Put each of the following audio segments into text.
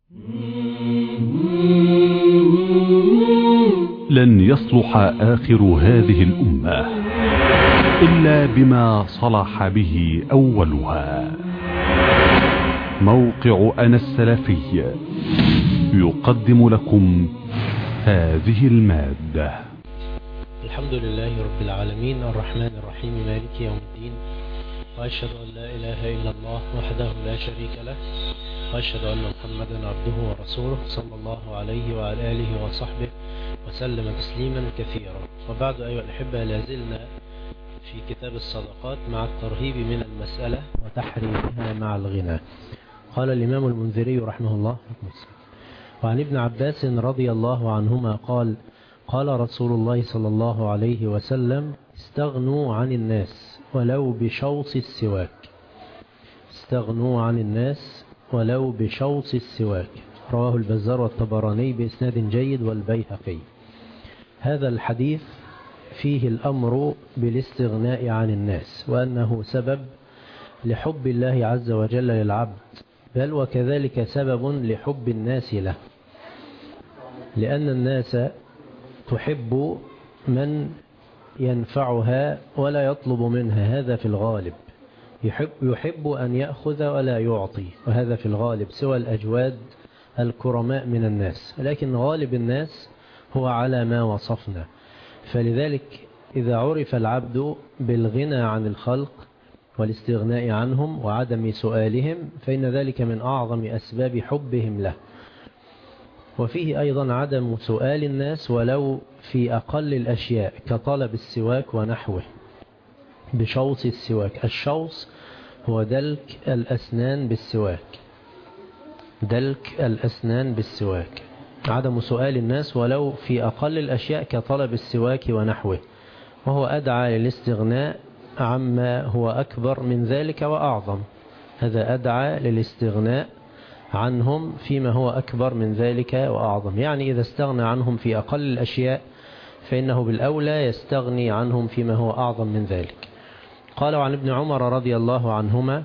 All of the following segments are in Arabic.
لن يصلح آخر هذه الأمة إلا بما صلح به أولها. موقع أنا السلفي يقدم لكم هذه المادة. الحمد لله رب العالمين الرحمن الرحيم مالك يوم الدين، وأشهد أن لا إله إلا الله وحده لا شريك له، وأشهد أن محمدا عبده ورسوله صلى الله عليه وعلى آله وصحبه وسلم تسليما كثيرا. وبعد أيها الأحبة، لازلنا في كتاب الصدقات مع الترهيب من المسألة وتحريمها مع الغنى. قال الإمام المنذري رحمه الله: وعن ابن عباس رضي الله عنهما قال: قال رسول الله صلى الله عليه وسلم: استغنوا عن الناس ولو بشوص السواك. استغنوا عن الناس ولو بشوص السواك. رواه البزار والطبراني بإسناد جيد والبيهقي. هذا الحديث فيه الأمر بالاستغناء عن الناس، وأنه سبب لحب الله عز وجل للعبد، بل وكذلك سبب لحب الناس له، لأن الناس تحب من ينفعها ولا يطلب منها، هذا في الغالب. يحب أن يأخذ ولا يعطي، وهذا في الغالب، سوى الأجواد الكرماء من الناس، لكن غالب الناس هو على ما وصفنا. فلذلك إذا عرف العبد بالغنى عن الخلق والاستغناء عنهم وعدم سؤالهم، فإن ذلك من أعظم أسباب حبهم له. وفيه أيضا عدم سؤال الناس ولو في أقل الأشياء كطلب السواك ونحوه بشوص السواك. الشوص هو دلك الأسنان بالسواك، دلك الأسنان بالسواك. عدم سؤال الناس ولو في أقل الأشياء كطلب السواك ونحوه، وهو أدعى للاستغناء عما هو أكبر من ذلك وأعظم. هذا أدعى للاستغناء عنهم فيما هو أكبر من ذلك وأعظم. يعني إذا استغنى عنهم في أقل الأشياء فإنه بالأولى يستغني عنهم فيما هو أعظم من ذلك. قال عن ابن عمر رضي الله عنهما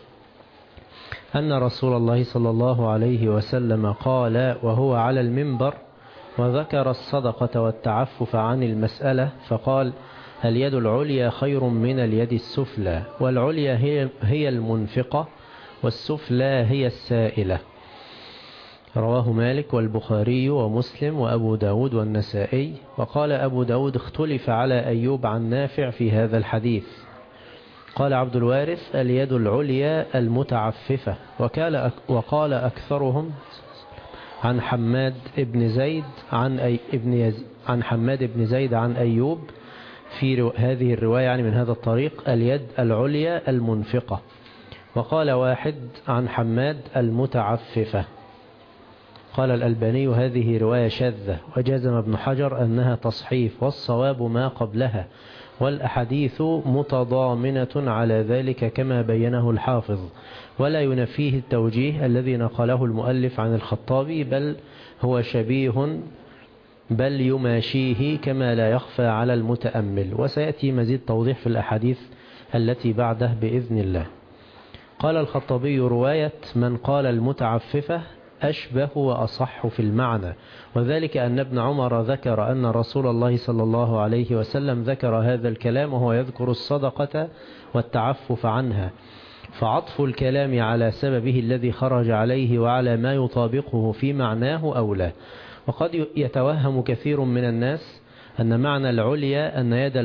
أن رسول الله صلى الله عليه وسلم قال وهو على المنبر وذكر الصدقة والتعفف عن المسألة، فقال: اليد العليا خير من اليد السفلى، والعليا هي المنفقة، والسفلى هي السائلة. رواه مالك والبخاري ومسلم وأبو داود والنسائي. وقال أبو داود: اختلف على أيوب عن نافع في هذا الحديث. قال عبد الوارث: اليد العليا المتعففة. وقال أكثرهم عن حماد بن زيد عن حماد بن زيد عن أيوب في هذه الرواية، يعني من هذا الطريق، اليد العليا المنفقة. وقال واحد عن حماد المتعففة. قال الألباني: هذه رواية شاذة. وجزم ابن حجر أنها تصحيف، والصواب ما قبلها، والأحاديث متضامنة على ذلك كما بينه الحافظ، ولا ينفيه التوجيه الذي نقله المؤلف عن الخطابي، بل هو شبيه بل يماشيه كما لا يخفى على المتأمل. وسيأتي مزيد توضيح في الأحاديث التي بعده بإذن الله. قال الخطابي: رواية من قال المتعففة أشبه وأصح في المعنى، وذلك أن ابن عمر ذكر أن رسول الله صلى الله عليه وسلم ذكر هذا الكلام وهو يذكر الصدقة والتعفف عنها، فعطف الكلام على سببه الذي خرج عليه وعلى ما يطابقه في معناه أولى. وقد يتوهم كثير من الناس أن معنى العليا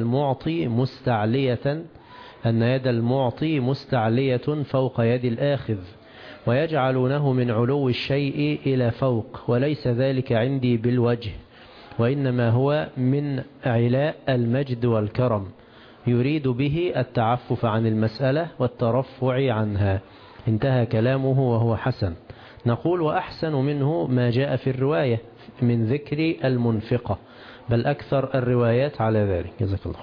أن يد المعطي مستعلية فوق يد الآخذ، ويجعلونه من علو الشيء إلى فوق، وليس ذلك عندي بالوجه، وإنما هو من علاء المجد والكرم، يريد به التعفف عن المسألة والترفع عنها. انتهى كلامه وهو حسن. نقول: وأحسن منه ما جاء في الرواية من ذكر المنفقة، بل أكثر الروايات على ذلك. جزاك الله.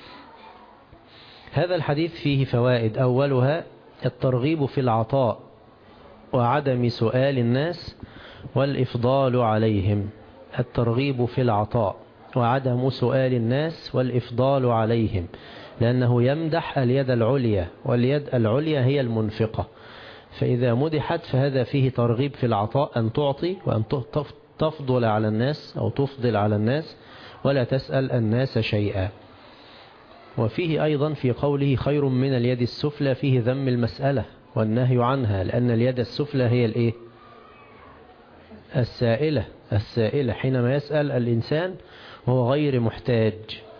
هذا الحديث فيه فوائد. أولها الترغيب في العطاء وعدم سؤال الناس والإفضال عليهم. الترغيب في العطاء وعدم سؤال الناس والإفضال عليهم، لأنه يمدح اليد العليا، واليد العليا هي المنفقة، فإذا مدحت فهذا فيه ترغيب في العطاء، أن تعطي وأن تفضل على الناس أو تفضل على الناس ولا تسأل الناس شيئا. وفيه أيضا في قوله خير من اليد السفلى فيه ذم المسألة والنهي عنها، لأن اليد السفلى هي الإيه؟ السائلة حينما يسأل الإنسان وهو غير محتاج.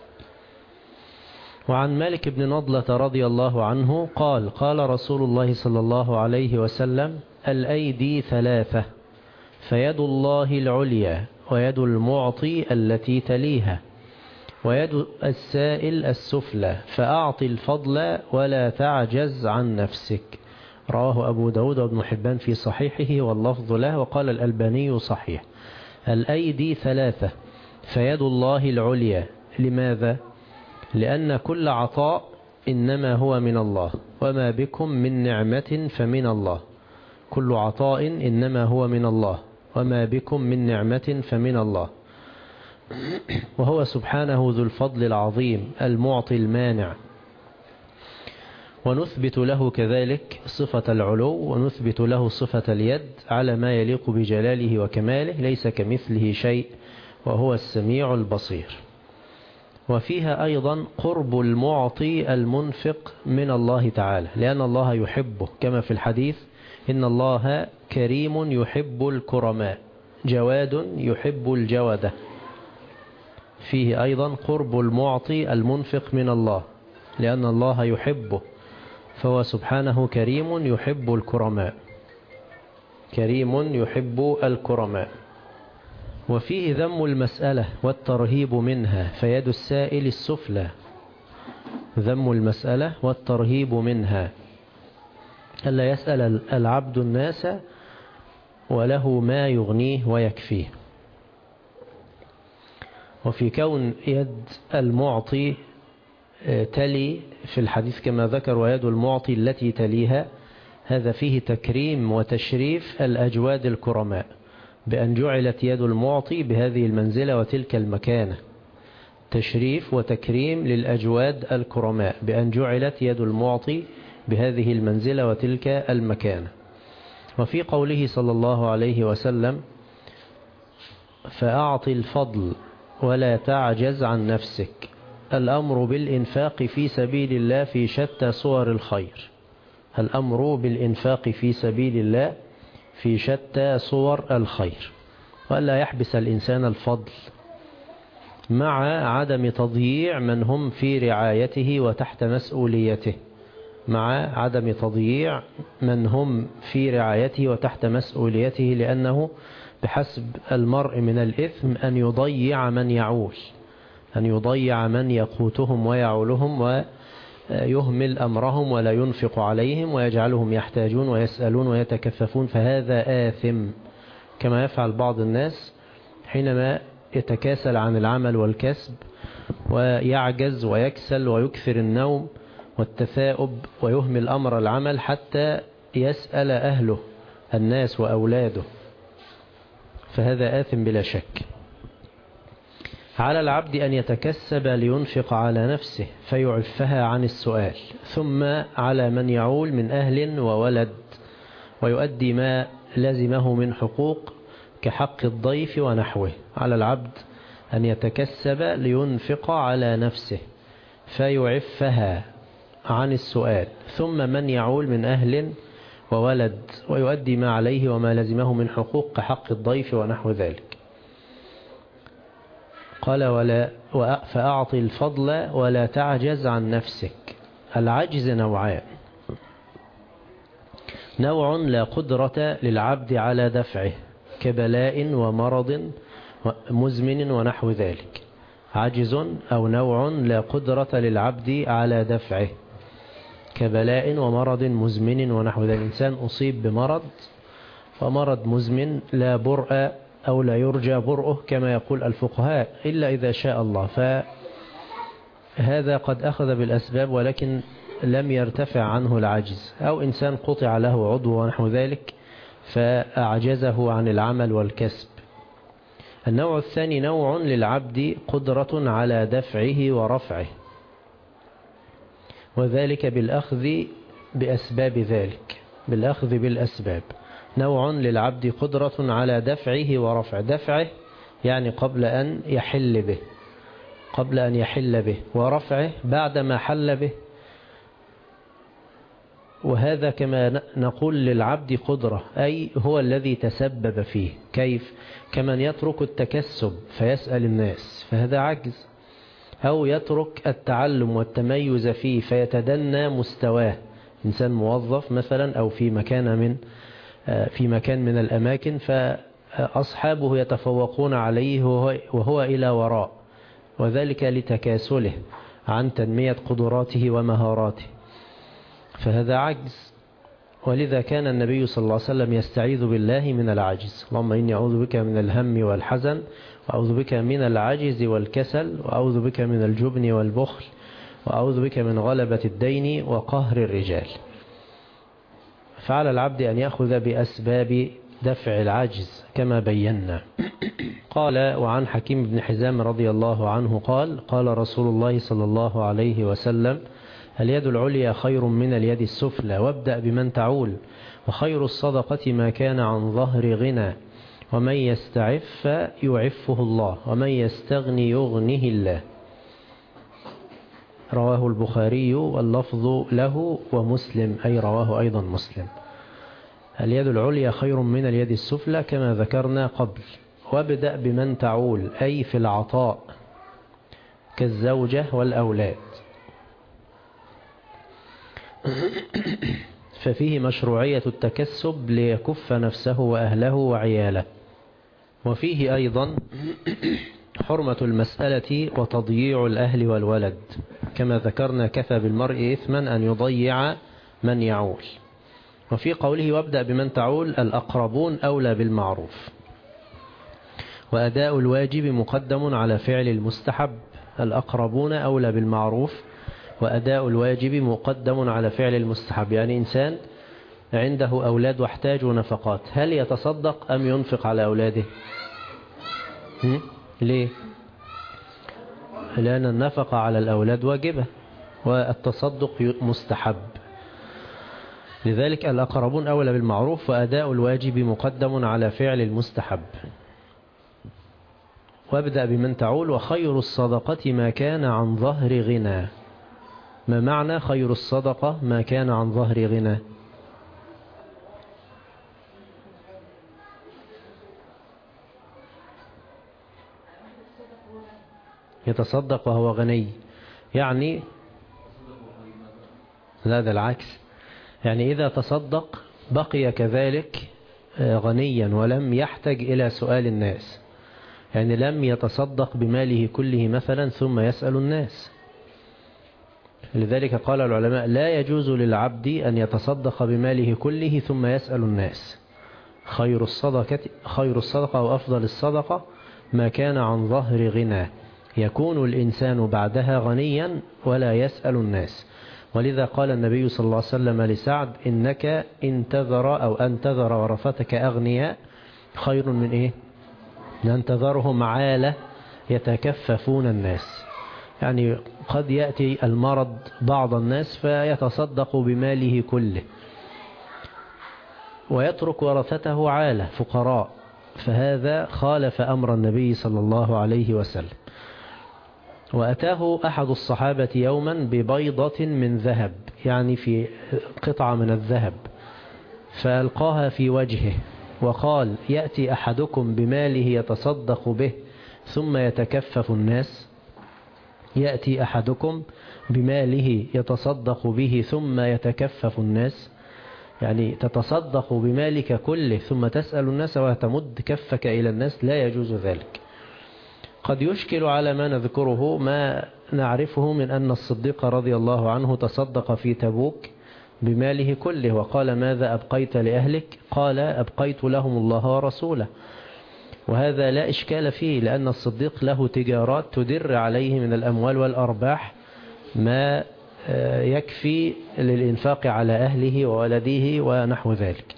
وعن مالك بن نضلة رضي الله عنه قال قال رسول الله صلى الله عليه وسلم الأيدي ثلاثة، فيد الله العليا ويد المعطي التي تليها ويد السائل السفلى، فأعطي الفضل ولا تعجز عن نفسك. رواه أبو داود وابن حبان في صحيحه واللفظ له، وقال الألباني صحيح. الأيدي ثلاثة، فيد الله العليا. لماذا؟ لأن كل عطاء إنما هو من الله، وما بكم من نعمة فمن الله. كل عطاء إنما هو من الله، وما بكم من نعمة فمن الله. وهو سبحانه ذو الفضل العظيم المعطي المانع. ونثبت له كذلك صفة العلو، ونثبت له صفة اليد على ما يليق بجلاله وكماله، ليس كمثله شيء وهو السميع البصير. وفيها أيضا قرب المعطي المنفق من الله تعالى، لأن الله يحبه، كما في الحديث إن الله كريم يحب الكرماء جواد يحب الجودة. فيه أيضا قرب المعطي المنفق من الله، لأن الله يحبه، فهو سبحانه كريم يحب الكرماء، كريم يحب الكرماء. وفيه ذم المسألة والترهيب منها، فيد السائل السفلى. ذم المسألة والترهيب منها، ألا يسأل العبد الناس وله ما يغنيه ويكفيه. وفي كون يد المعطي تلي في الحديث كما ذكر ويد المعطي التي تليها، هذا فيه تكريم وتشريف الأجواد الكرماء، بأن جعلت يد المعطي بهذه المنزلة وتلك المكانة. تشريف وتكريم للأجواد الكرماء بأن جعلت يد المعطي بهذه المنزلة وتلك المكانة. وفي قوله صلى الله عليه وسلم فأعطي الفضل ولا تعجز عن نفسك، الأمر بالإنفاق في سبيل الله في شتى صور الخير. الأمر بالإنفاق في سبيل الله في شتى صور الخير، وألا يحبس الإنسان الفضل مع عدم تضييع من هم في رعايته وتحت مسؤوليته، مع عدم تضييع من هم في رعايته وتحت مسؤوليته، لأنه بحسب المرء من الإثم أن يضيع من يعول، أن يضيع من يقوتهم ويعولهم ويهمل أمرهم ولا ينفق عليهم ويجعلهم يحتاجون ويسألون ويتكففون، فهذا آثم، كما يفعل بعض الناس حينما يتكاسل عن العمل والكسب ويعجز ويكسل ويكثر النوم والتثاؤب ويهمل أمر العمل حتى يسأل أهله الناس وأولاده، فهذا آثم بلا شك. على العبد أن يتكسب لينفق على نفسه فيعفها عن السؤال، ثم على من يعول من أهل وولد ويؤدي ما لزمه من حقوق كحق الضيف ونحوه. على العبد أن يتكسب لينفق على نفسه فيعفها عن السؤال، ثم من يعول من أهل وولد ويؤدي ما عليه وما لزمه من حقوق كحق الضيف ونحو ذلك. قال فأعطي الفضل ولا تعجز عن نفسك. العجز نوعان: نوع لا قدرة للعبد على دفعه كبلاء ومرض مزمن ونحو ذلك، عجز أو نوع لا قدرة للعبد على دفعه كبلاء ومرض مزمن ونحو ذلك. الإنسان أصيب بمرض ومرض مزمن لا برء أو لا يرجى برؤه كما يقول الفقهاء إلا إذا شاء الله، فهذا قد أخذ بالأسباب ولكن لم يرتفع عنه العجز. أو إنسان قطع له عضو ونحو ذلك فأعجزه عن العمل والكسب. النوع الثاني نوع للعبد قدرة على دفعه ورفعه، وذلك بالأخذ بأسباب ذلك، بالأخذ بالأسباب. نوع للعبد قدرة على دفعه ورفع. دفعه يعني قبل أن يحل به، ورفعه بعدما حل به. وهذا كما نقول للعبد قدرة، أي هو الذي تسبب فيه. كيف؟ كمن يترك التكسب فيسأل الناس، فهذا عجز. أو يترك التعلم والتميز فيه فيتدنى مستواه. إنسان موظف مثلا أو في مكان من الأماكن، فأصحابه يتفوقون عليه وهو إلى وراء، وذلك لتكاسله عن تنمية قدراته ومهاراته، فهذا عجز. ولذا كان النبي صلى الله عليه وسلم يستعيذ بالله من العجز. اللهم إني أعوذ بك من الهم والحزن، وأعوذ بك من العجز والكسل، وأعوذ بك من الجبن والبخل، وأعوذ بك من غلبة الدين وقهر الرجال. فعلى العبد أن يأخذ بأسباب دفع العجز كما بينا. قال: وعن حكيم بن حزام رضي الله عنه قال: قال رسول الله صلى الله عليه وسلم: اليد العليا خير من اليد السفلى، وابدأ بمن تعول، وخير الصدقة ما كان عن ظهر غنى، ومن يستعف يعفه الله، ومن يستغني يغنه الله. رواه البخاري واللفظ له، ومسلم أي رواه أيضا مسلم. اليد العليا خير من اليد السفلى كما ذكرنا قبل. وابدأ بمن تعول أي في العطاء كالزوجة والأولاد، ففيه مشروعية التكسب ليكف نفسه وأهله وعياله. وفيه أيضا حرمة المسألة وتضييع الأهل والولد، كما ذكرنا: كفى بالمرء إثما أن يضيع من يعول. وفي قوله: وابدأ بمن تعول، الأقربون أولى بالمعروف، وأداء الواجب مقدم على فعل المستحب. الأقربون أولى بالمعروف، وأداء الواجب مقدم على فعل المستحب. يعني إنسان عنده أولاد واحتاجوا نفقات، هل يتصدق أم ينفق على أولاده؟ ليه؟ لأن النفقة على الأولاد واجبة، والتصدق مستحب. لذلك الأقربون أولى بالمعروف، وأداء الواجب مقدم على فعل المستحب. وابدأ بمن تعول، وخير الصدقة ما كان عن ظهر غنى. ما معنى خير الصدقة ما كان عن ظهر غنى؟ يتصدق وهو غني، يعني لا، ده العكس. يعني إذا تصدق بقي كذلك غنيا ولم يحتاج إلى سؤال الناس، يعني لم يتصدق بماله كله مثلا ثم يسأل الناس. لذلك قال العلماء: لا يجوز للعبد أن يتصدق بماله كله ثم يسأل الناس. خير الصدقة وأفضل الصدقة ما كان عن ظهر غنى، يكون الإنسان بعدها غنيا ولا يسأل الناس. ولذا قال النبي صلى الله عليه وسلم لسعد: إنك إن تذر ورثتك أغنياء خير من إيه؟ لأن تذرهم عالة يتكففون الناس. يعني قد يأتي المرض بعض الناس فيتصدق بماله كله، ويترك ورثته عالة فقراء، فهذا خالف أمر النبي صلى الله عليه وسلم. وأتاه أحد الصحابة يوما ببيضة من ذهب، يعني في قطعة من الذهب، فألقاها في وجهه وقال: يأتي أحدكم بماله يتصدق به ثم يتكفف الناس. يأتي أحدكم بماله يتصدق به ثم يتكفف الناس، يعني تتصدق بمالك كله ثم تسأل الناس وتمد كفك إلى الناس، لا يجوز ذلك. قد يشكل على ما نذكره ما نعرفه من أن الصديق رضي الله عنه تصدق في تبوك بماله كله، وقال: ماذا أبقيت لأهلك؟ قال: أبقيت لهم الله ورسوله. وهذا لا إشكال فيه، لأن الصديق له تجارات تدر عليه من الأموال والأرباح ما يكفي للإنفاق على أهله وولده ونحو ذلك.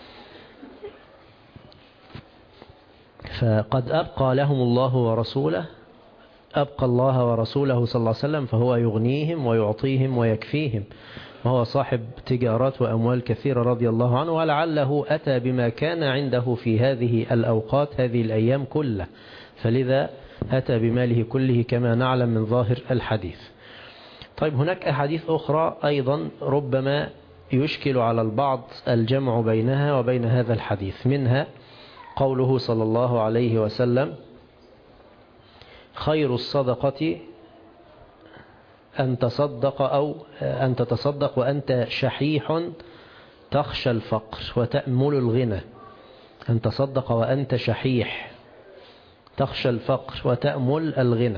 فقد أبقى لهم الله ورسوله، أبقى الله ورسوله صلى الله عليه وسلم، فهو يغنيهم ويعطيهم ويكفيهم. وهو صاحب تجارات وأموال كثيرة رضي الله عنه، ولعله أتى بما كان عنده في هذه الأوقات هذه الأيام كله، فلذا أتى بماله كله كما نعلم من ظاهر الحديث. طيب هناك أحاديث أخرى أيضا ربما يشكل على البعض الجمع بينها وبين هذا الحديث، منها قوله صلى الله عليه وسلم: خير الصدقة أن تتصدق وأنت شحيح تخشى الفقر وتأمل الغنى. أن تصدق وأنت شحيح تخشى الفقر وتأمل الغنى.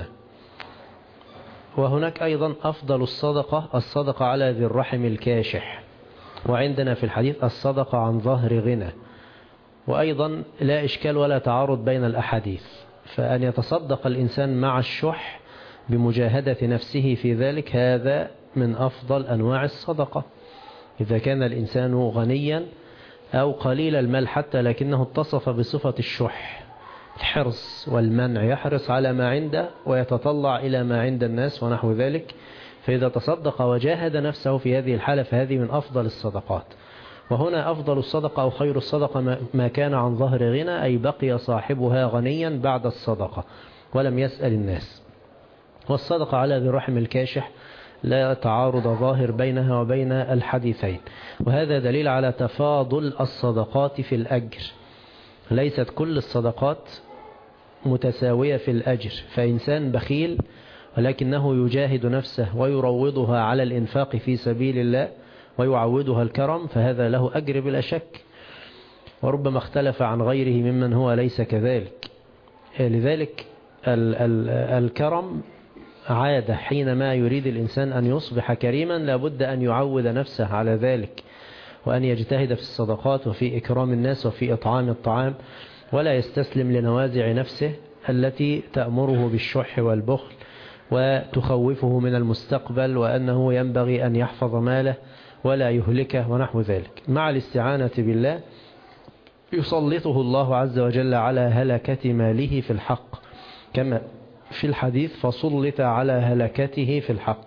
وهناك أيضا أفضل الصدقة على ذي الرحم الكاشح، وعندنا في الحديث الصدقة عن ظهر غنى. وأيضا لا إشكال ولا تعارض بين الأحاديث، فأن يتصدق الإنسان مع الشح بمجاهدة نفسه في ذلك هذا من أفضل أنواع الصدقة. إذا كان الإنسان غنيا أو قليل المال حتى لكنه اتصف بصفة الشح، الحرص والمنع، يحرص على ما عنده ويتطلع إلى ما عند الناس ونحو ذلك، فإذا تصدق وجاهد نفسه في هذه الحالة فهذه من أفضل الصدقات. وهنا أفضل الصدقة أو خير الصدقة ما كان عن ظهر غنى، أي بقي صاحبها غنيا بعد الصدقة ولم يسأل الناس. والصدقة على ذي الرحم الكاشح لا تعارض ظاهر بينها وبين الحديثين، وهذا دليل على تفاضل الصدقات في الأجر. ليست كل الصدقات متساوية في الأجر، فإنسان بخيل ولكنه يجاهد نفسه ويروضها على الإنفاق في سبيل الله ويعودها الكرم، فهذا له أجر بلا شك، وربما اختلف عن غيره ممن هو ليس كذلك. لذلك الكرم عادة، حينما يريد الإنسان أن يصبح كريما لابد أن يعود نفسه على ذلك، وأن يجتهد في الصدقات وفي إكرام الناس وفي إطعام الطعام، ولا يستسلم لنوازع نفسه التي تأمره بالشح والبخل وتخوفه من المستقبل وأنه ينبغي أن يحفظ ماله ولا يهلكه ونحو ذلك. مع الاستعانة بالله يسلطه الله عز وجل على هلكة ماله في الحق، كما في الحديث: فسلط على هلكته في الحق.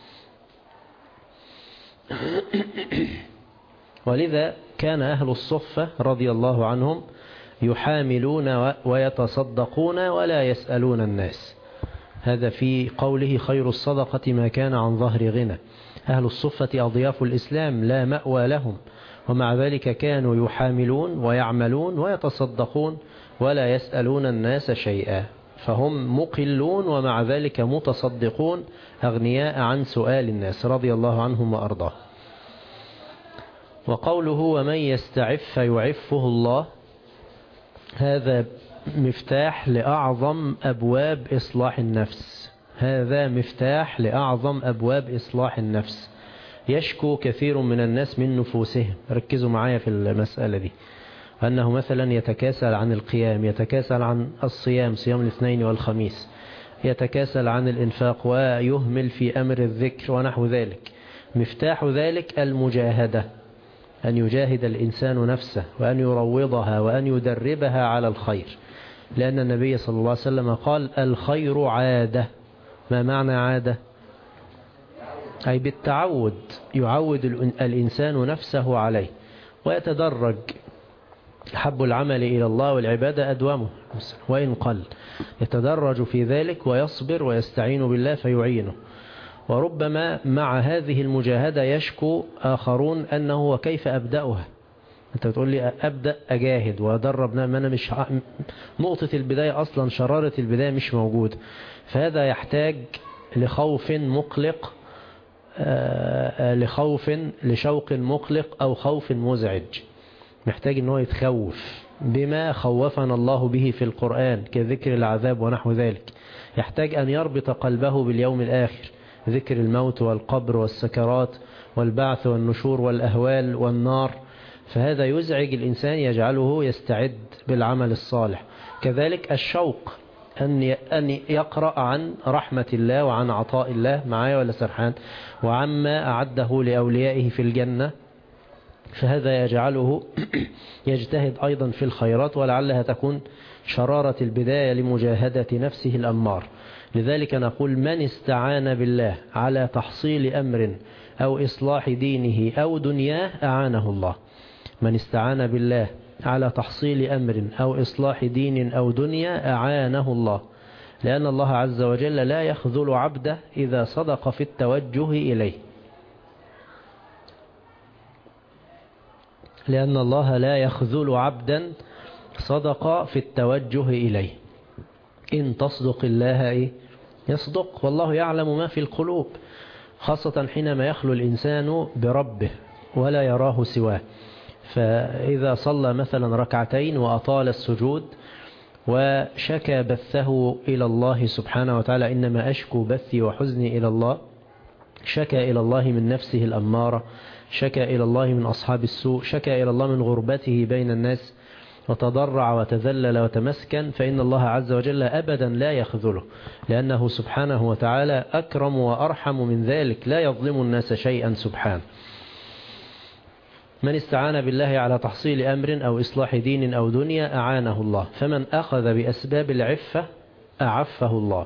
ولذا كان أهل الصفة رضي الله عنهم يحاملون ويتصدقون ولا يسألون الناس. هذا في قوله خير الصدقة ما كان عن ظهر غنى. أهل الصفة أضياف الإسلام لا مأوى لهم، ومع ذلك كانوا يحاملون ويعملون ويتصدقون ولا يسألون الناس شيئا، فهم مقلون ومع ذلك متصدقون أغنياء عن سؤال الناس رضي الله عنهم وأرضاه. وقوله ومن يستعف يعفه الله، هذا مفتاح لأعظم أبواب إصلاح النفس. هذا مفتاح لأعظم أبواب إصلاح النفس. يشكو كثير من الناس من نفوسهم، ركزوا معايا في المسألة دي، أنه مثلا يتكاسل عن القيام، يتكاسل عن الصيام، صيام الاثنين والخميس، يتكاسل عن الإنفاق ويهمل في أمر الذكر ونحو ذلك. مفتاح ذلك المجاهدة، أن يجاهد الإنسان نفسه وأن يروضها وأن يدربها على الخير، لأن النبي صلى الله عليه وسلم قال الخير عادة. ما معنى عادة؟ أي بالتعود، يعود الإنسان نفسه عليه ويتدرج. حب العمل إلى الله والعبادة أدومه وإن قل، يتدرج في ذلك ويصبر ويستعين بالله فيعينه. وربما مع هذه المجاهدة يشكو آخرون أنه وكيف أبدأها؟ أنت بتقول لي أبدأ أجاهد وأدرب، ما أنا مش نقطة البداية أصلا، شرارة البداية مش موجود. فهذا يحتاج لخوف مقلق، لشوق مقلق أو خوف مزعج، محتاج أنه يتخوف بما خوفنا الله به في القرآن كذكر العذاب ونحو ذلك. يحتاج أن يربط قلبه باليوم الآخر، ذكر الموت والقبر والسكرات والبعث والنشور والأهوال والنار، فهذا يزعج الإنسان يجعله يستعد بالعمل الصالح. كذلك الشوق أن يقرأ عن رحمة الله وعن عطاء الله، معايا ولا سرحان، وعما أعده لأوليائه في الجنة، فهذا يجعله يجتهد أيضا في الخيرات، ولعلها تكون شرارة البداية لمجاهدة نفسه الأمار. لذلك نقول من استعان بالله على تحصيل أمر أو إصلاح دينه أو دنياه أعانه الله. من استعان بالله على تحصيل أمر أو إصلاح دين أو دنيا أعانه الله، لأن الله عز وجل لا يخذل عبده إذا صدق في التوجه إليه، لأن الله لا يخذل عبدا صدق في التوجه إليه. إن تصدق الله يصدق، والله يعلم ما في القلوب، خاصة حينما يخلو الإنسان بربه ولا يراه سواه. فإذا صلى مثلا ركعتين وأطال السجود وشكى بثه إلى الله سبحانه وتعالى، إنما أشكو بثي وحزني إلى الله، شكى إلى الله من نفسه الأمارة، شكى إلى الله من أصحاب السوء، شكى إلى الله من غربته بين الناس، وتضرع وتذلل وتمسكن، فإن الله عز وجل أبدا لا يخذله، لأنه سبحانه وتعالى أكرم وأرحم من ذلك، لا يظلم الناس شيئا سبحانه. من استعان بالله على تحصيل أمر أو إصلاح دين أو دنيا أعانه الله. فمن أخذ بأسباب العفة أعفه الله.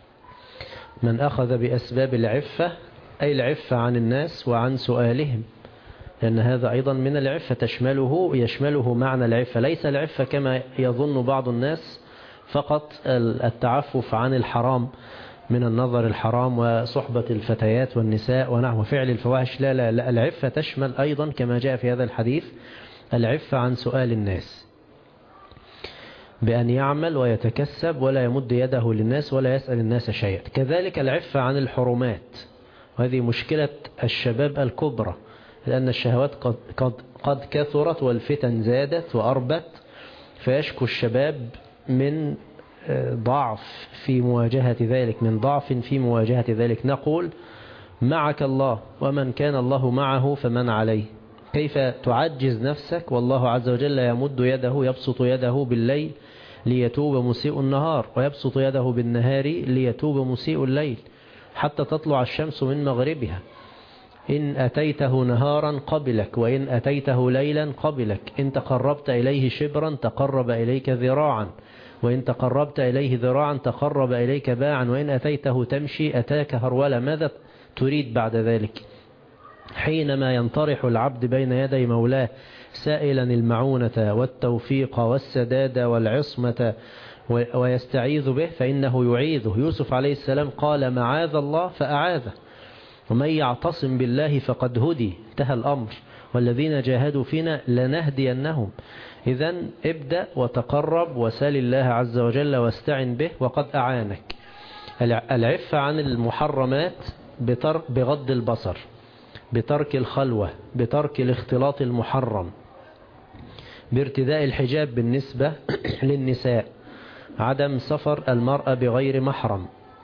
من أخذ بأسباب العفة أي العفة عن الناس وعن سؤالهم، لأن هذا أيضا من العفة يشمله معنى العفة. ليس العفة كما يظن بعض الناس فقط التعفف عن الحرام من النظر الحرام وصحبة الفتيات والنساء ونحو فعل الفواحش، لا لا لا، العفة تشمل أيضا كما جاء في هذا الحديث العفة عن سؤال الناس، بأن يعمل ويتكسب ولا يمد يده للناس ولا يسأل الناس شيئا. كذلك العفة عن الحرمات، وهذه مشكلة الشباب الكبرى، لأن الشهوات قد كثرت والفتن زادت وأربت، فيشكو الشباب من ضعف في مواجهة ذلك، من ضعف في مواجهة ذلك. نقول معك الله، ومن كان الله معه فمن عليه. كيف تعجز نفسك والله عز وجل يمد يده، يبسط يده بالليل ليتوب مسيء النهار، ويبسط يده بالنهار ليتوب مسيء الليل، حتى تطلع الشمس من مغربها. إن أتيته نهارا قبلك، وإن أتيته ليلا قبلك. إن تقربت إليه شبرا تقرب إليك ذراعا، وإن تقربت إليه ذراعا تقرب إليك باعا، وإن أتيته تمشي أتاك هرولا. ماذا تريد بعد ذلك؟ حينما ينطرح العبد بين يدي مولاه سائلا المعونة والتوفيق والسداد والعصمة ويستعيذ به فإنه يعيذه. يوسف عليه السلام قال معاذ الله فأعاذه، ومن يعتصم بالله فقد هدي، انتهى الأمر، والذين جاهدوا فينا لنهدينهم. إذن ابدأ وتقرب وسال الله عز وجل واستعن به وقد أعانك. العفة عن المحرمات بغض البصر، بترك الخلوة، بترك الاختلاط المحرم، بارتداء الحجاب بالنسبة للنساء، عدم سفر المرأة بغير محرم،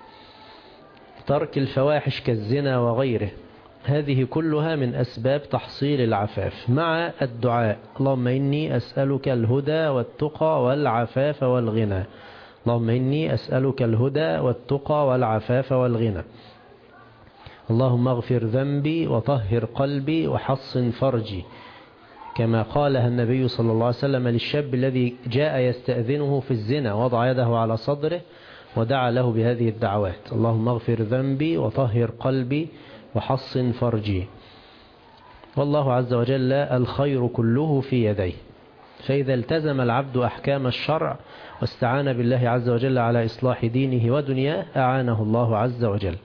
ترك الفواحش كالزنا وغيره. هذه كلها من أسباب تحصيل العفاف، مع الدعاء: اللهم إني أسألك الهدى والتقى والعفاف والغنى. اللهم إني أسألك الهدى والتقى والعفاف والغنى. اللهم اغفر ذنبي وطهر قلبي وحصن فرجي، كما قالها النبي صلى الله عليه وسلم للشاب الذي جاء يستأذنه في الزنا، وضع يده على صدره ودعا له بهذه الدعوات: اللهم اغفر ذنبي وطهر قلبي وحصن فرجي. والله عز وجل الخير كله في يديه، فإذا التزم العبد أحكام الشرع واستعان بالله عز وجل على إصلاح دينه ودنياه أعانه الله عز وجل.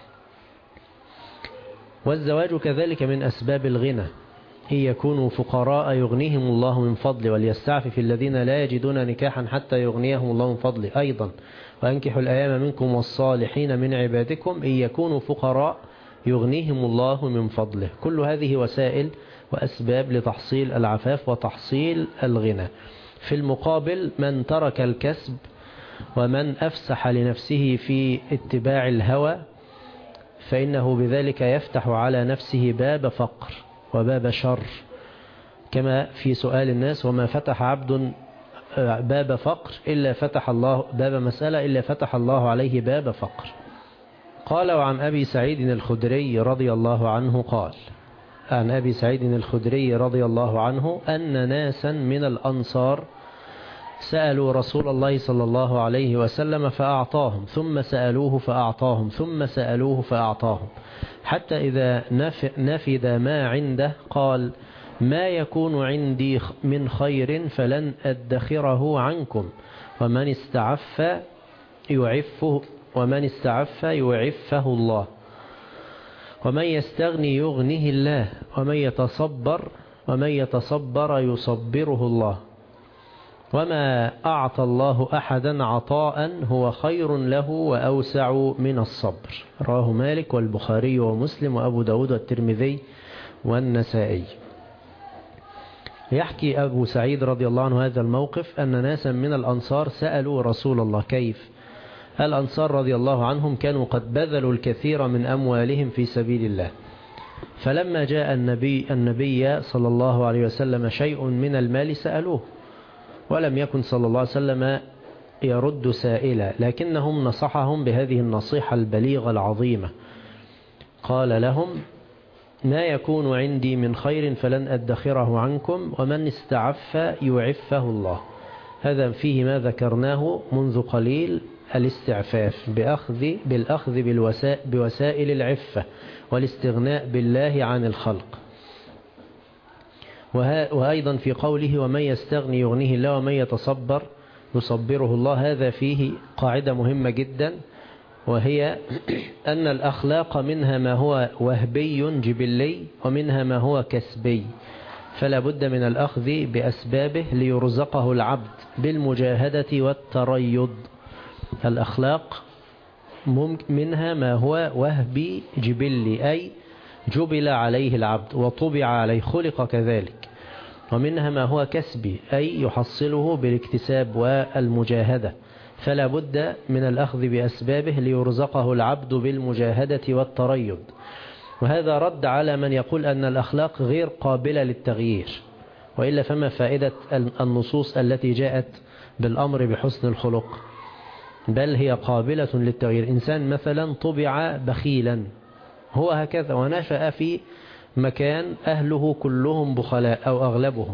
والزواج كذلك من أسباب الغنى، إن يكونوا فقراء يغنيهم الله من فضله، وليستعفف الذين لا يجدون نكاحا حتى يغنيهم الله من فضله. أيضا وأنكحوا الأيام منكم والصالحين من عبادكم إن يكونوا فقراء يغنيهم الله من فضله. كل هذه وسائل وأسباب لتحصيل العفاف وتحصيل الغنى. في المقابل من ترك الكسب ومن أفسح لنفسه في اتباع الهوى فإنه بذلك يفتح على نفسه باب فقر وباب شر، كما في سؤال الناس: وما فتح عبد باب فقر إلا فتح الله باب مسألة إلا فتح الله عليه باب فقر. قال: وعن أبي سعيد الخدري رضي الله عنه قال: عن أبي سعيد الخدري رضي الله عنه أن ناسا من الأنصار سألوا رسول الله صلى الله عليه وسلم فأعطاهم، ثم سألوه فأعطاهم، ثم سألوه فأعطاهم، حتى إذا نفد ما عنده قال: ما يكون عندي من خير فلن أدخره عنكم، ومن استعف يعفه الله، ومن يستغني يغنه الله، ومن يتصبر يصبره الله، وما أعطى الله أحدا عطاء هو خير له وأوسع من الصبر. رواه مالك والبخاري ومسلم وأبو داود والترمذي والنسائي. يحكي أبو سعيد رضي الله عنه هذا الموقف أن ناسا من الأنصار سألوا رسول الله. كيف؟ الأنصار رضي الله عنهم كانوا قد بذلوا الكثير من أموالهم في سبيل الله، فلما جاء النبي صلى الله عليه وسلم شيء من المال سألوه، ولم يكن صلى الله عليه وسلم يرد سائلا، لكنهم نصحهم بهذه النصيحة البليغة العظيمة. قال لهم: ما يكون عندي من خير فلن أدخره عنكم، ومن استعف يعفه الله. هذا فيه ما ذكرناه منذ قليل، الاستعفاف بالأخذ بوسائل العفة والاستغناء بالله عن الخلق. وأيضا في قوله: ومن يستغني يغنيه الله، ومن يتصبر يصبره الله. هذا فيه قاعدة مهمة جدا، وهي أن الأخلاق منها ما هو وهبي جبلي، ومنها ما هو كسبي، فلا بد من الأخذ بأسبابه ليرزقه العبد بالمجاهدة والتريض. الأخلاق منها ما هو وهبي جبلي، أي جبل عليه العبد وطبع عليه، خلق كذلك. ومنها ما هو كسبي، أي يحصله بالاكتساب والمجاهدة، فلا بد من الأخذ بأسبابه ليرزقه العبد بالمجاهدة والتريض. وهذا رد على من يقول أن الأخلاق غير قابلة للتغيير، وإلا فما فائدة النصوص التي جاءت بالأمر بحسن الخلق؟ بل هي قابلة للتغيير. إنسان مثلا طبع بخيلا، هو هكذا، ونشأ في مكان أهله كلهم بخلاء أو أغلبهم،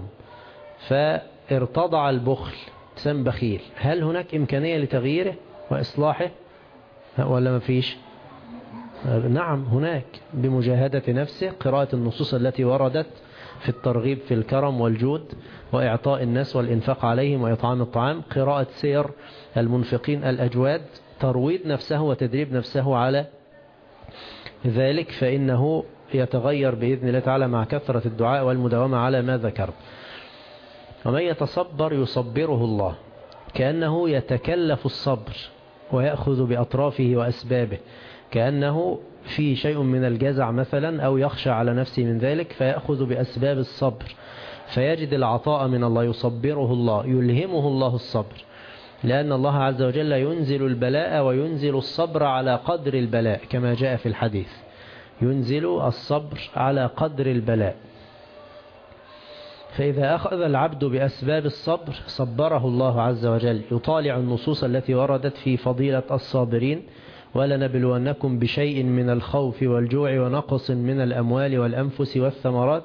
فارتضع البخل، إنسان بخيل. هل هناك إمكانية لتغييره وإصلاحه ولا ما فيش؟ نعم هناك، بمجاهدة نفسه، قراءة النصوص التي وردت في الترغيب في الكرم والجود وإعطاء الناس والإنفاق عليهم وإطعام الطعام، قراءة سير المنفقين الأجواد، ترويض نفسه وتدريب نفسه على ذلك، فإنه يتغير بإذن الله تعالى مع كثرة الدعاء والمداومة على ما ذكر. ومن يتصبر يصبره الله، كأنه يتكلف الصبر ويأخذ بأطرافه وأسبابه، كأنه في شيء من الجزع مثلا أو يخشى على نفسه من ذلك، فيأخذ بأسباب الصبر، فيجد العطاء من الله، يصبره الله، يلهمه الله الصبر، لأن الله عز وجل ينزل البلاء وينزل الصبر على قدر البلاء، كما جاء في الحديث، ينزل الصبر على قدر البلاء. فإذا أخذ العبد بأسباب الصبر صبره الله عز وجل. يطالع النصوص التي وردت في فضيلة الصابرين: ولنبلونكم بشيء من الخوف والجوع ونقص من الأموال والأنفس والثمرات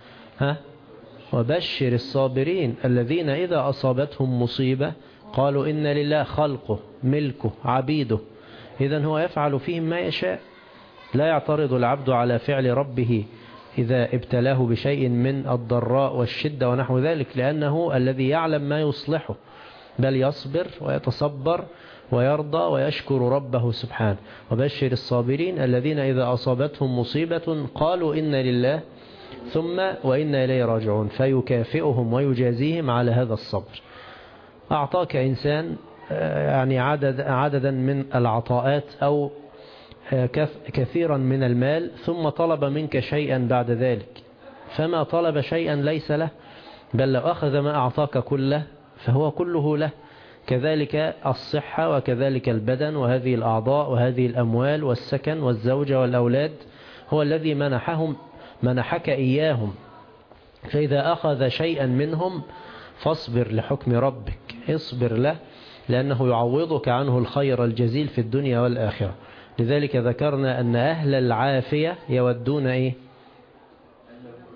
وبشر الصابرين الذين إذا أصابتهم مصيبة قالوا إن لله، خلقه ملكه عبيده، إذن هو يفعل فيهم ما يشاء. لا يعترض العبد على فعل ربه إذا ابتلاه بشيء من الضراء والشدة ونحو ذلك، لأنه الذي يعلم ما يصلحه، بل يصبر ويتصبر ويرضى ويشكر ربه سبحانه. وبشر الصابرين الذين إذا أصابتهم مصيبة قالوا إن لله ثم وإنا إليه راجعون، فيكافئهم ويجازيهم على هذا الصبر. أعطاك إنسان يعني عددا من العطاءات أو كثيرا من المال، ثم طلب منك شيئا بعد ذلك، فما طلب شيئا ليس له، بل لو أخذ ما أعطاك كله فهو كله له. كذلك الصحة وكذلك البدن وهذه الأعضاء وهذه الأموال والسكن والزوجة والأولاد، هو الذي منحك إياهم، فإذا أخذ شيئا منهم فاصبر لحكم ربك، اصبر له، لأنه يعوضك عنه الخير الجزيل في الدنيا والآخرة. لذلك ذكرنا أن أهل العافية يودون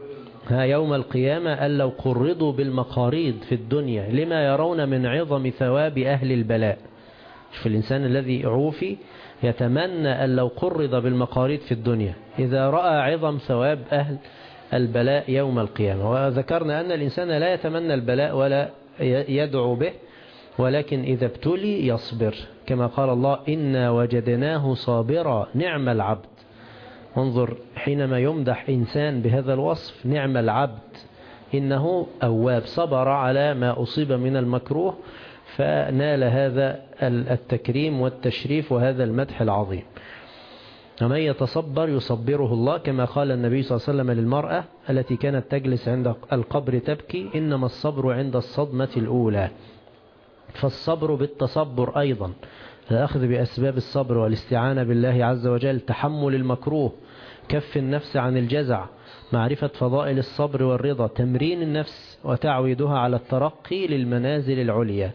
يوم القيامة أن لو قرضوا بالمقاريض في الدنيا لما يرون من عظم ثواب أهل البلاء. شوف الإنسان الذي عوفي يتمنى أن لو قرض بالمقاريض في الدنيا إذا رأى عظم ثواب أهل البلاء يوم القيامة. وذكرنا أن الإنسان لا يتمنى البلاء ولا يدعو به، ولكن إذا ابتلي يصبر، كما قال الله إنا وجدناه صابرا نعم العبد. انظر حينما يمدح إنسان بهذا الوصف، نعم العبد، إنه أواب، صبر على ما أصيب من المكروه فنال هذا التكريم والتشريف وهذا المدح العظيم. ومن يتصبر يصبره الله، كما قال النبي صلى الله عليه وسلم للمرأة التي كانت تجلس عند القبر تبكي إنما الصبر عند الصدمة الأولى. فالصبر بالتصبر أيضا، الأخذ بأسباب الصبر والاستعانة بالله عز وجل، تحمل المكروه، كف النفس عن الجزع، معرفة فضائل الصبر والرضا، تمرين النفس وتعويدها على الترقي للمنازل العليا.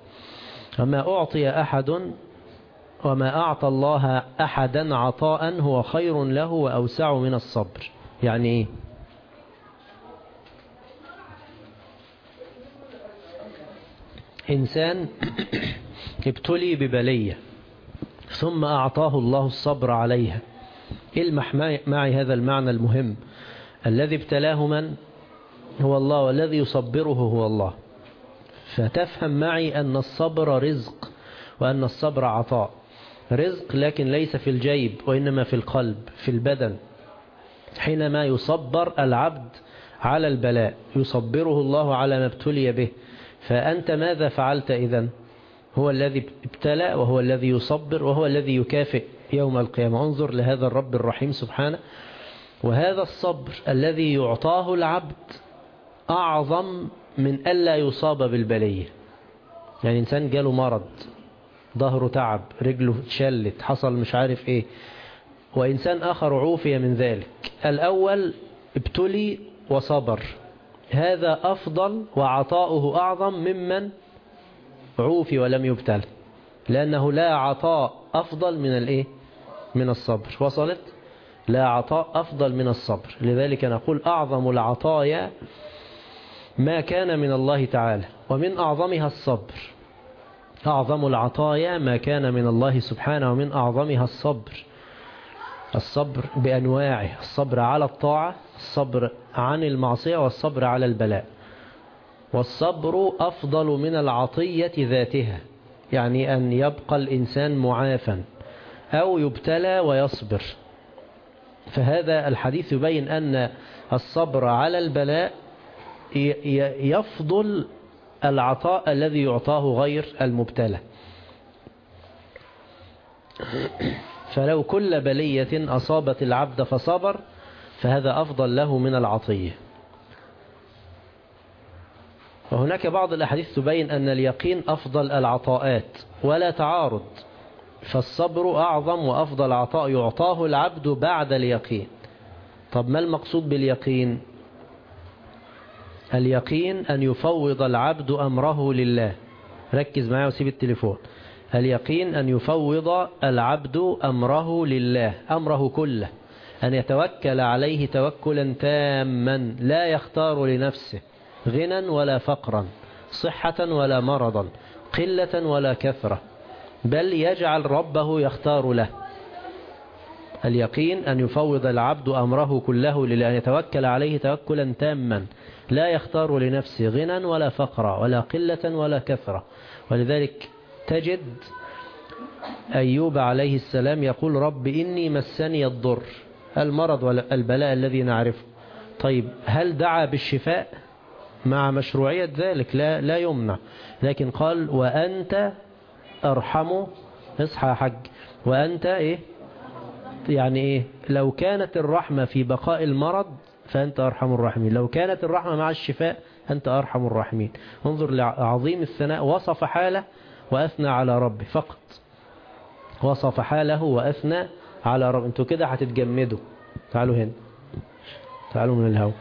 وما أعطى الله أحدا عطاء هو خير له وأوسع من الصبر. يعني إيه؟ إنسان ابتلي ببلية ثم أعطاه الله الصبر عليها. المح معي هذا المعنى المهم، الذي ابتلاه من هو الله، والذي يصبره هو الله. فتفهم معي أن الصبر رزق، وأن الصبر عطاء. رزق لكن ليس في الجيب، وإنما في القلب، في البدن. حينما يصبر العبد على البلاء يصبره الله على ما ابتلي به. فأنت ماذا فعلت إذن؟ هو الذي ابتلى، وهو الذي يصبر، وهو الذي يكافئ يوم القيامة. انظر لهذا الرب الرحيم سبحانه. وهذا الصبر الذي يعطاه العبد أعظم من ألا يصاب بالبلية. يعني إنسان جاله مرض، ظهره تعب، رجله تشلت، حصل مش عارف إيه، وإنسان آخر عوفي من ذلك. الأول ابتلي وصبر، هذا أفضل وعطاؤه أعظم ممن عوفي ولم يبتل، لأنه لا عطاء أفضل من الإيه؟ من الصبر. وصلت؟ لا عطاء أفضل من الصبر. لذلك نقول أعظم العطايا ما كان من الله تعالى، ومن أعظمها الصبر. أعظم العطايا ما كان من الله سبحانه، ومن أعظمها الصبر. الصبر بأنواعه، الصبر على الطاعة، الصبر عن المعصية، والصبر على البلاء. والصبر أفضل من العطية ذاتها، يعني أن يبقى الإنسان معافا أو يبتلى ويصبر. فهذا الحديث يبين أن الصبر على البلاء يفضل العطاء الذي يعطاه غير المبتلى. فلو كل بلية أصابت العبد فصبر فهذا أفضل له من العطية. وهناك بعض الأحاديث تبين أن اليقين أفضل العطاءات ولا تعارض، فالصبر أعظم وأفضل عطاء يعطاه العبد بعد اليقين. طب ما المقصود باليقين؟ اليقين أن يفوض العبد أمره لله. ركز معي وسيب التليفون. اليقين أن يفوض العبد أمره لله، أمره كله، أن يتوكل عليه توكلا تاما، لا يختار لنفسه غنى ولا فقرا، صحة ولا مرضا، قلة ولا كثرة، بل يجعل ربه يختار له. اليقين أن يفوض العبد أمره كله لله، أن يتوكل عليه توكلا تاما، لا يختار لنفسه غنى ولا فقرا ولا قلة ولا كثرة. ولذلك تجد أيوب عليه السلام يقول رب إني مسني الضر، المرض والبلاء الذي نعرفه. طيب هل دعا بالشفاء مع مشروعية ذلك؟ لا يمنع، لكن قال وأنت أرحم. اصحى يا حج. وأنت إيه؟ يعني إيه؟ لو كانت الرحمة في بقاء المرض فأنت أرحم الراحمين، لو كانت الرحمة مع الشفاء أنت أرحم الراحمين. انظر لعظيم الثناء، وصف حاله وأثنى على ربه فقط. وصف حاله وأثنى على ربه. انتوا كده هتتجمدوا. تعالوا هنا، تعالوا من الهواء.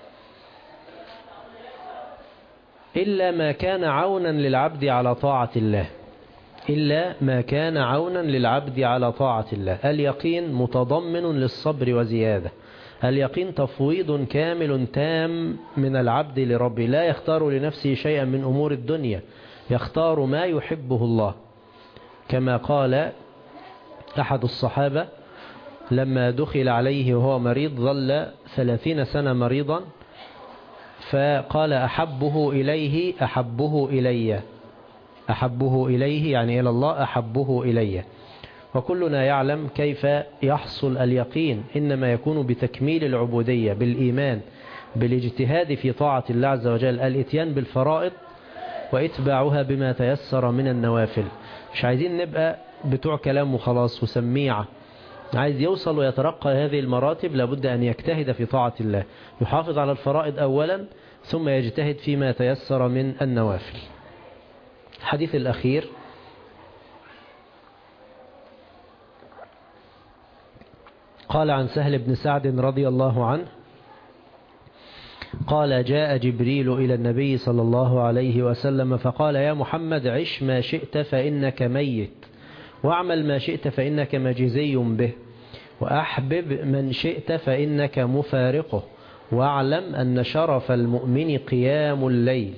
إلا ما كان عونا للعبد على طاعة الله، إلا ما كان عونا للعبد على طاعة الله. اليقين متضمن للصبر وزيادة. اليقين تفويض كامل تام من العبد لربه، لا يختار لنفسه شيئا من أمور الدنيا، يختار ما يحبه الله. كما قال أحد الصحابة لما دخل عليه وهو مريض، ظل 30 سنة مريضا، فقال أحبه إليه يعني إلى الله، أحبه إليه. وكلنا يعلم كيف يحصل اليقين، إنما يكون بتكميل العبودية، بالإيمان، بالاجتهاد في طاعة الله عز وجل، الاتيان بالفرائض وإتباعها بما تيسر من النوافل. مش عايزين نبقى بتوع كلام وخلاص وسميعة، عايز يوصل ويترقى هذه المراتب لابد أن يجتهد في طاعة الله، يحافظ على الفرائض أولا ثم يجتهد فيما تيسر من النوافل. الحديث الأخير قال عن سهل بن سعد رضي الله عنه قال جاء جبريل إلى النبي صلى الله عليه وسلم فقال يا محمد عش ما شئت فإنك ميت، واعمل ما شئت فإنك مجزي به، وأحبب من شئت فإنك مفارقه، واعلم أن شرف المؤمن قيام الليل،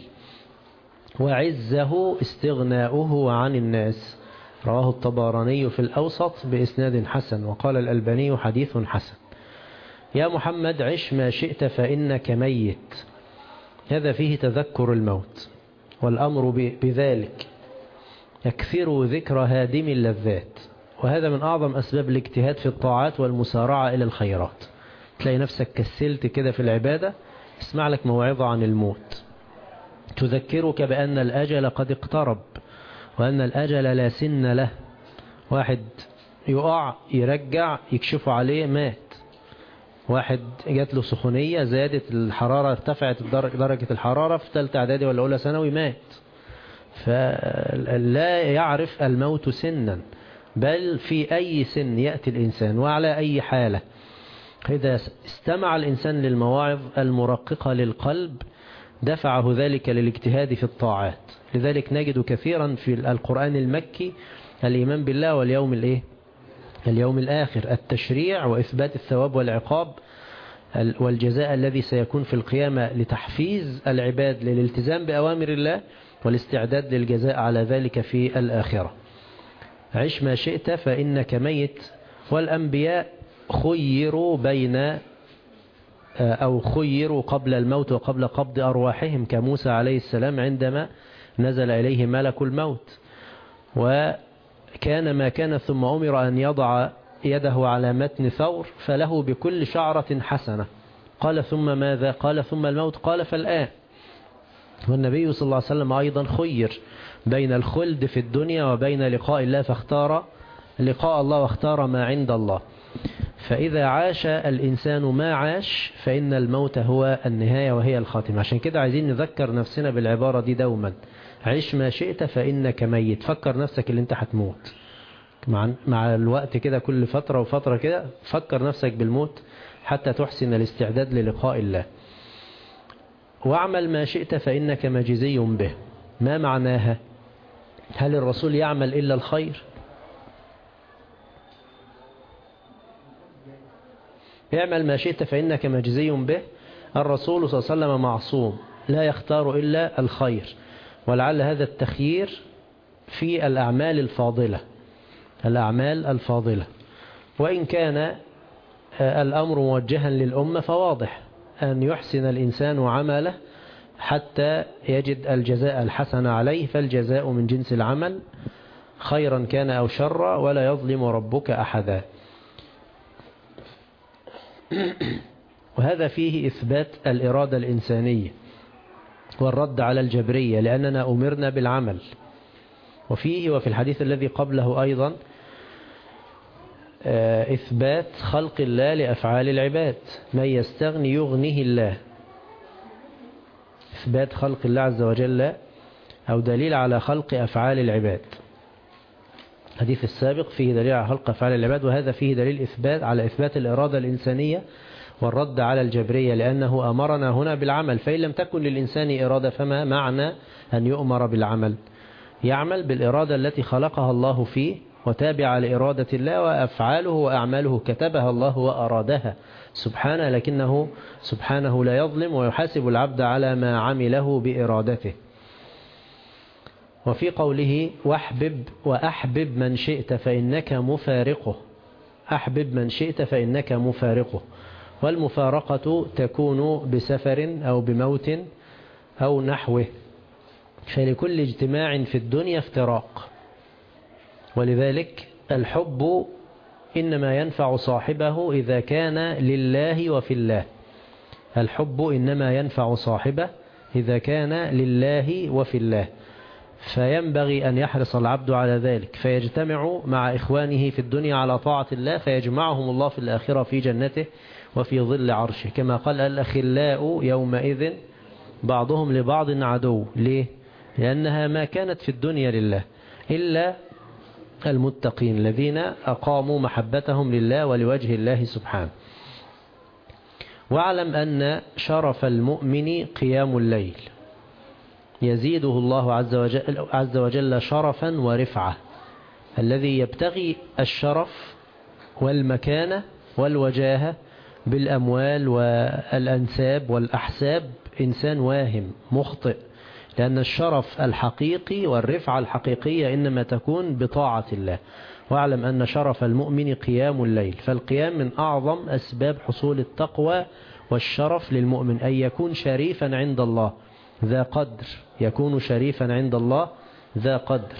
وعزه استغناؤه عن الناس. رواه الطبراني في الأوسط بإسناد حسن، وقال الألباني حديث حسن. يا محمد عش ما شئت فإنك ميت، هذا فيه تذكر الموت والأمر بذلك. يكثروا ذكر هادم اللذات، وهذا من أعظم أسباب الاجتهاد في الطاعات والمسارعة إلى الخيرات. تلاقي نفسك كسلت كده في العبادة، اسمع لك موعظة عن الموت تذكرك بأن الأجل قد اقترب، وأن الأجل لا سن له. واحد يقع يرجع يكشفوا عليه مات، واحد جات له سخونية زادت الحرارة، ارتفعت درجة الحرارة في ثالثة إعدادي ولا أولى ثانوي مات. فلا يعرف الموت سنا، بل في أي سن يأتي الإنسان وعلى أي حالة. إذا استمع الإنسان للمواعظ المرققة للقلب دفعه ذلك للاجتهاد في الطاعات. لذلك نجد كثيرا في القرآن المكي الإيمان بالله اليوم الآخر، التشريع وإثبات الثواب والعقاب والجزاء الذي سيكون في القيامة، لتحفيز العباد للالتزام بأوامر الله والاستعداد للجزاء على ذلك في الآخرة. عش ما شئت فإنك ميت. والأنبياء خيروا قبل الموت وقبل قبض أرواحهم، كموسى عليه السلام عندما نزل إليه ملك الموت، وكان ما كان ثم أمر أن يضع يده على متن ثور فله بكل شعرة حسنة. قال ثم ماذا؟ قال ثم الموت. قال فالآن. والنبي صلى الله عليه وسلم أيضا خير بين الخلد في الدنيا وبين لقاء الله، فاختار لقاء الله واختار ما عند الله. فإذا عاش الإنسان ما عاش فإن الموت هو النهاية وهي الخاتمة. عشان كده عايزين نذكر نفسنا بالعبارة دي دوما، عيش ما شئت فإنك ميت. فكر نفسك اللي انت هتموت مع الوقت كده، كل فترة وفترة كده فكر نفسك بالموت حتى تحسن الاستعداد للقاء الله. واعمل ما شئت فإنك مجزي به. ما معناها؟ هل الرسول يعمل إلا الخير؟ اعمل ما شئت فإنك مجزي به. الرسول صلى الله عليه وسلم معصوم لا يختار إلا الخير، ولعل هذا التخيير في الأعمال الفاضلة. وإن كان الأمر موجها للأمة فواضح أن يحسن الإنسان عمله حتى يجد الجزاء الحسن عليه، فالجزاء من جنس العمل خيرا كان أو شرا ولا يظلم ربك أحدا. وهذا فيه إثبات الإرادة الإنسانية والرد على الجبرية، لأننا أمرنا بالعمل. وفيه وفي الحديث الذي قبله أيضا إثبات خلق الله لأفعال العباد، من يستغني يغنيه الله. إثبات خلق الله عز وجل أو دليل على خلق أفعال العباد. الحديث السابق فيه دليل على خلق أفعال العباد، وهذا فيه دليل على إثبات الإرادة الإنسانية والرد على الجبرية، لأنه أمرنا هنا بالعمل. فإن لم تكن للإنسان إرادة فما معنى أن يؤمر بالعمل؟ يعمل بالإرادة التي خلقها الله فيه وتابعة لإرادة الله، وأفعاله وأعماله كتبها الله وأرادها سبحانه، لكنه سبحانه لا يظلم ويحاسب العبد على ما عمله بإرادته. وفي قوله وأحبب من شئت فإنك مفارقه، أحبب من شئت فإنك مفارقه، والمفارقة تكون بسفر أو بموت أو نحوه، فلكل اجتماع في الدنيا افتراق. ولذلك الحب إنما ينفع صاحبه إذا كان لله وفي الله، الحب إنما ينفع صاحبه إذا كان لله وفي الله، فينبغي أن يحرص العبد على ذلك، فيجتمع مع إخوانه في الدنيا على طاعة الله، فيجمعهم الله في الآخرة في جنته وفي ظل عرشه، كما قال الأخلاء يومئذ بعضهم لبعض عدو. ليه؟ لأنها ما كانت في الدنيا لله إلا المتقين الذين أقاموا محبتهم لله ولوجه الله سبحانه. واعلم أن شرف المؤمن قيام الليل، يزيده الله عز وجل شرفا ورفعة. الذي يبتغي الشرف والمكانة والوجاهة بالأموال والأنساب والأحساب إنسان واهم مخطئ، لأن الشرف الحقيقي والرفعة الحقيقية إنما تكون بطاعة الله. واعلم أن شرف المؤمن قيام الليل، فالقيام من أعظم أسباب حصول التقوى والشرف للمؤمن، أن يكون شريفا عند الله ذا قدر، يكون شريفا عند الله ذا قدر.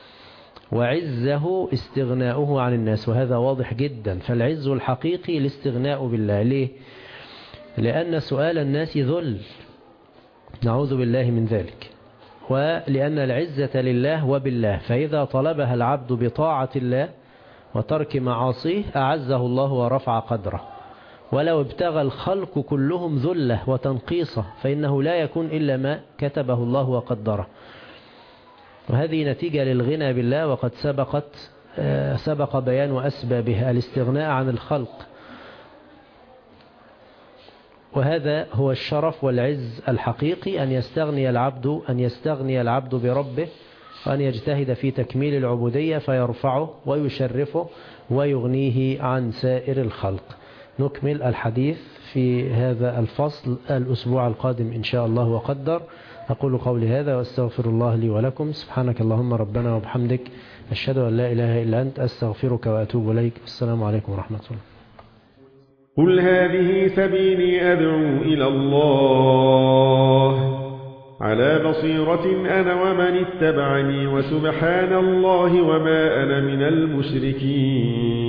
وعزه استغناؤه عن الناس، وهذا واضح جدا، فالعز الحقيقي الاستغناء بالله. ليه؟ لأن سؤال الناس ذل، نعوذ بالله من ذلك، ولأن العزة لله وبالله، فإذا طلبها العبد بطاعة الله وترك معاصيه أعزه الله ورفع قدره. ولو ابتغى الخلق كلهم ذله وتنقيصه فإنه لا يكون إلا ما كتبه الله وقدره. وهذه نتيجة للغنى بالله، وقد سبق بيان أسبابها، الاستغناء عن الخلق. وهذا هو الشرف والعز الحقيقي، أن يستغني العبد بربه، وأن يجتهد في تكميل العبودية فيرفعه ويشرفه ويغنيه عن سائر الخلق. نكمل الحديث في هذا الفصل الأسبوع القادم إن شاء الله وقدر. أقول قولي هذا واستغفر الله لي ولكم. سبحانك اللهم ربنا وبحمدك، أشهد أن لا إله إلا أنت، أستغفرك وأتوب إليك. السلام عليكم ورحمة الله. قل هذه سبيلي أدعو إلى الله على بصيرة أنا ومن اتبعني، وسبحان الله وما أنا من المشركين.